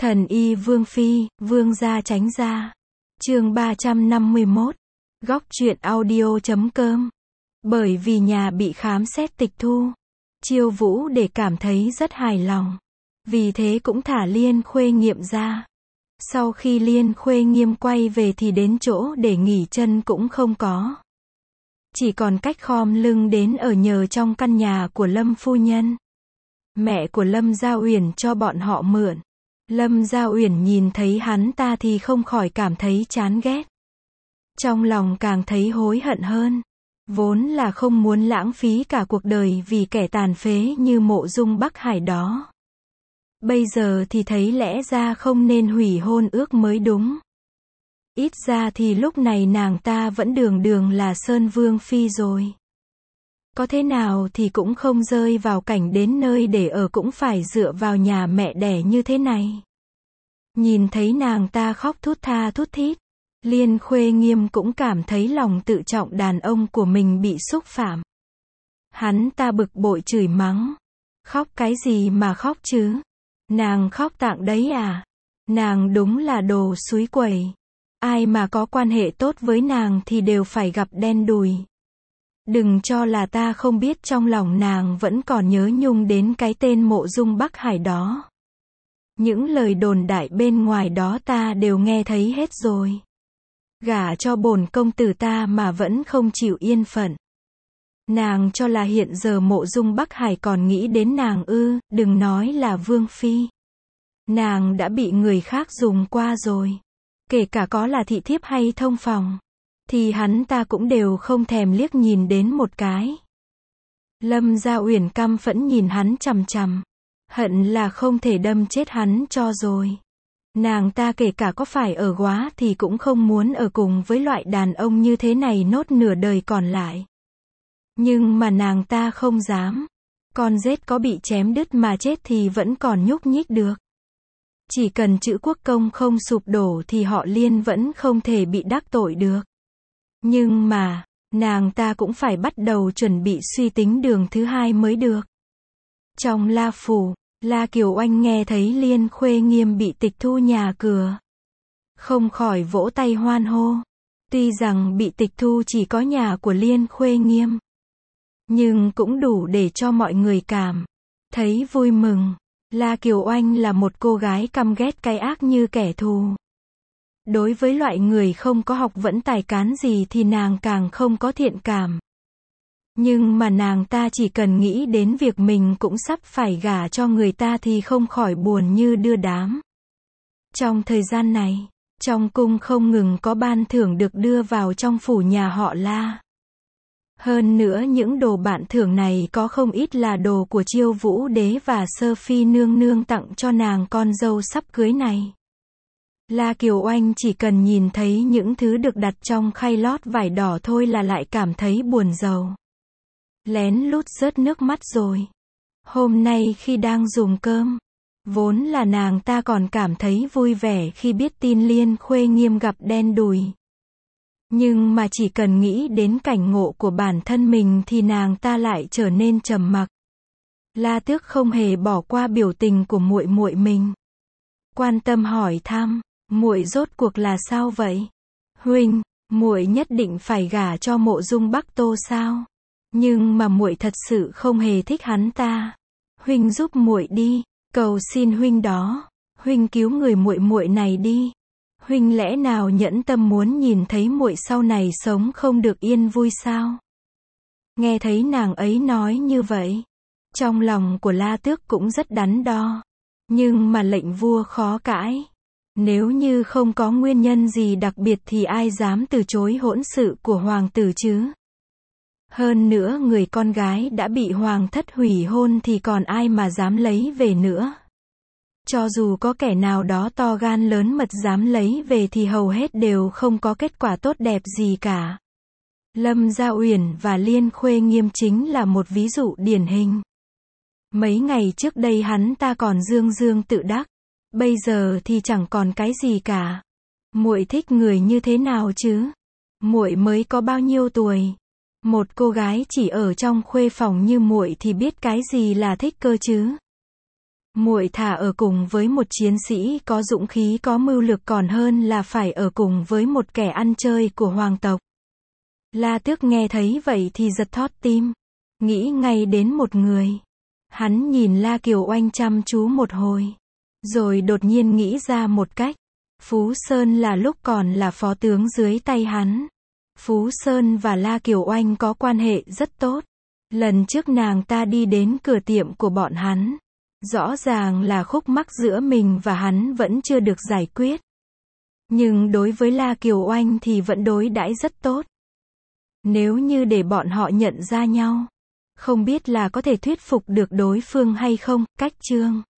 Thần y Vương Phi, Vương gia tránh ra. Chương 351. Góc truyện audio.com. Bởi vì nhà bị khám xét tịch thu, Chiêu Vũ để cảm thấy rất hài lòng. Vì thế cũng thả Liên Khuê Nghiệm ra. Sau khi Liên Khuê Nghiêm quay về thì đến chỗ để nghỉ chân cũng không có. Chỉ còn cách khom lưng đến ở nhờ trong căn nhà của Lâm phu nhân. Mẹ của Lâm Gia Uyển cho bọn họ mượn. Lâm Gia Uyển nhìn thấy hắn ta thì không khỏi cảm thấy chán ghét. Trong lòng càng thấy hối hận hơn. Vốn là không muốn lãng phí cả cuộc đời vì kẻ tàn phế như Mộ Dung Bắc Hải đó. Bây giờ thì thấy lẽ ra không nên hủy hôn ước mới đúng. Ít ra thì lúc này nàng ta vẫn đường đường là Sơn Vương Phi rồi. Có thế nào thì cũng không rơi vào cảnh đến nơi để ở cũng phải dựa vào nhà mẹ đẻ như thế này. Nhìn thấy nàng ta khóc thút tha thút thít, Liên Khuê Nghiêm cũng cảm thấy lòng tự trọng đàn ông của mình bị xúc phạm. Hắn ta bực bội chửi mắng. Khóc cái gì mà khóc chứ? Nàng khóc tạng đấy à? Nàng đúng là đồ xúi quẩy. Ai mà có quan hệ tốt với nàng thì đều phải gặp đen đùi. Đừng cho là ta không biết trong lòng nàng vẫn còn nhớ nhung đến cái tên Mộ Dung Bắc Hải đó. Những lời đồn đại bên ngoài đó ta đều nghe thấy hết rồi. Gả cho bổn công tử ta mà vẫn không chịu yên phận. Nàng cho là hiện giờ Mộ Dung Bắc Hải còn nghĩ đến nàng ư? Đừng nói là Vương Phi. Nàng đã bị người khác dùng qua rồi. Kể cả có là thị thiếp hay thông phòng, thì hắn ta cũng đều không thèm liếc nhìn đến một cái. Lâm Gia Uyển căm phẫn nhìn hắn chằm chằm. Hận là không thể đâm chết hắn cho rồi. Nàng ta kể cả có phải ở góa thì cũng không muốn ở cùng với loại đàn ông như thế này nốt nửa đời còn lại. Nhưng mà nàng ta không dám. Con rết có bị chém đứt mà chết thì vẫn còn nhúc nhích được. Chỉ cần chữ quốc công không sụp đổ thì họ Liên vẫn không thể bị đắc tội được. Nhưng mà, nàng ta cũng phải bắt đầu chuẩn bị suy tính đường thứ hai mới được. Trong La Phủ, La Kiều Oanh nghe thấy Liên Khuê Nghiêm bị tịch thu nhà cửa, không khỏi vỗ tay hoan hô. Tuy rằng bị tịch thu chỉ có nhà của Liên Khuê Nghiêm, nhưng cũng đủ để cho mọi người cảm thấy vui mừng. La Kiều Oanh là một cô gái căm ghét cái ác như kẻ thù. Đối với loại người không có học vấn tài cán gì thì nàng càng không có thiện cảm. Nhưng mà nàng ta chỉ cần nghĩ đến việc mình cũng sắp phải gả cho người ta thì không khỏi buồn như đưa đám. Trong thời gian này, trong cung không ngừng có ban thưởng được đưa vào trong phủ nhà họ La. Hơn nữa những đồ bạn thưởng này có không ít là đồ của Chiêu Vũ đế và Sơ Phi nương nương tặng cho nàng con dâu sắp cưới này. La Kiều Oanh chỉ cần nhìn thấy những thứ được đặt trong khay lót vải đỏ thôi là lại cảm thấy buồn rầu. Lén lút rớt nước mắt rồi. Hôm nay khi đang dùng cơm, vốn là nàng ta còn cảm thấy vui vẻ khi biết tin Liên Khuê Nghiêm gặp đen đùi. Nhưng mà chỉ cần nghĩ đến cảnh ngộ của bản thân mình thì nàng ta lại trở nên trầm mặc. La Tước không hề bỏ qua biểu tình của muội muội mình. Quan tâm hỏi thăm, muội rốt cuộc là sao vậy? Huynh, muội nhất định phải gả cho Mộ Dung Bắc Tô sao? Nhưng mà muội thật sự không hề thích hắn ta. Huynh giúp muội đi, cầu xin huynh đó. Huynh cứu người muội muội này đi. Huynh lẽ nào nhẫn tâm muốn nhìn thấy muội sau này sống không được yên vui sao? Nghe thấy nàng ấy nói như vậy, trong lòng của La Tước cũng rất đắn đo. Nhưng mà lệnh vua khó cãi. Nếu như không có nguyên nhân gì đặc biệt thì ai dám từ chối hôn sự của hoàng tử chứ? Hơn nữa người con gái đã bị hoàng thất hủy hôn thì còn ai mà dám lấy về nữa? Cho dù có kẻ nào đó to gan lớn mật dám lấy về thì hầu hết đều không có kết quả tốt đẹp gì cả. Lâm Gia Uyển và Liên Khuê Nghiêm chính là một ví dụ điển hình. Mấy ngày trước đây hắn ta còn dương dương tự đắc, bây giờ thì chẳng còn cái gì cả. Muội thích người như thế nào chứ? Muội mới có bao nhiêu tuổi? Một cô gái chỉ ở trong khuê phòng như muội thì biết cái gì là thích cơ chứ? Muội thà ở cùng với một chiến sĩ có dũng khí có mưu lược còn hơn là phải ở cùng với một kẻ ăn chơi của hoàng tộc. La Tước nghe thấy vậy thì giật thót tim. Nghĩ ngay đến một người. Hắn nhìn La Kiều Oanh chăm chú một hồi. Rồi đột nhiên nghĩ ra một cách. Phú Sơn là lúc còn là phó tướng dưới tay hắn. Phú Sơn và La Kiều Oanh có quan hệ rất tốt. Lần trước nàng ta đi đến cửa tiệm của bọn hắn. Rõ ràng là khúc mắc giữa mình và hắn vẫn chưa được giải quyết. Nhưng đối với La Kiều Oanh thì vẫn đối đãi rất tốt. Nếu như để bọn họ nhận ra nhau, không biết là có thể thuyết phục được đối phương hay không. Cách chương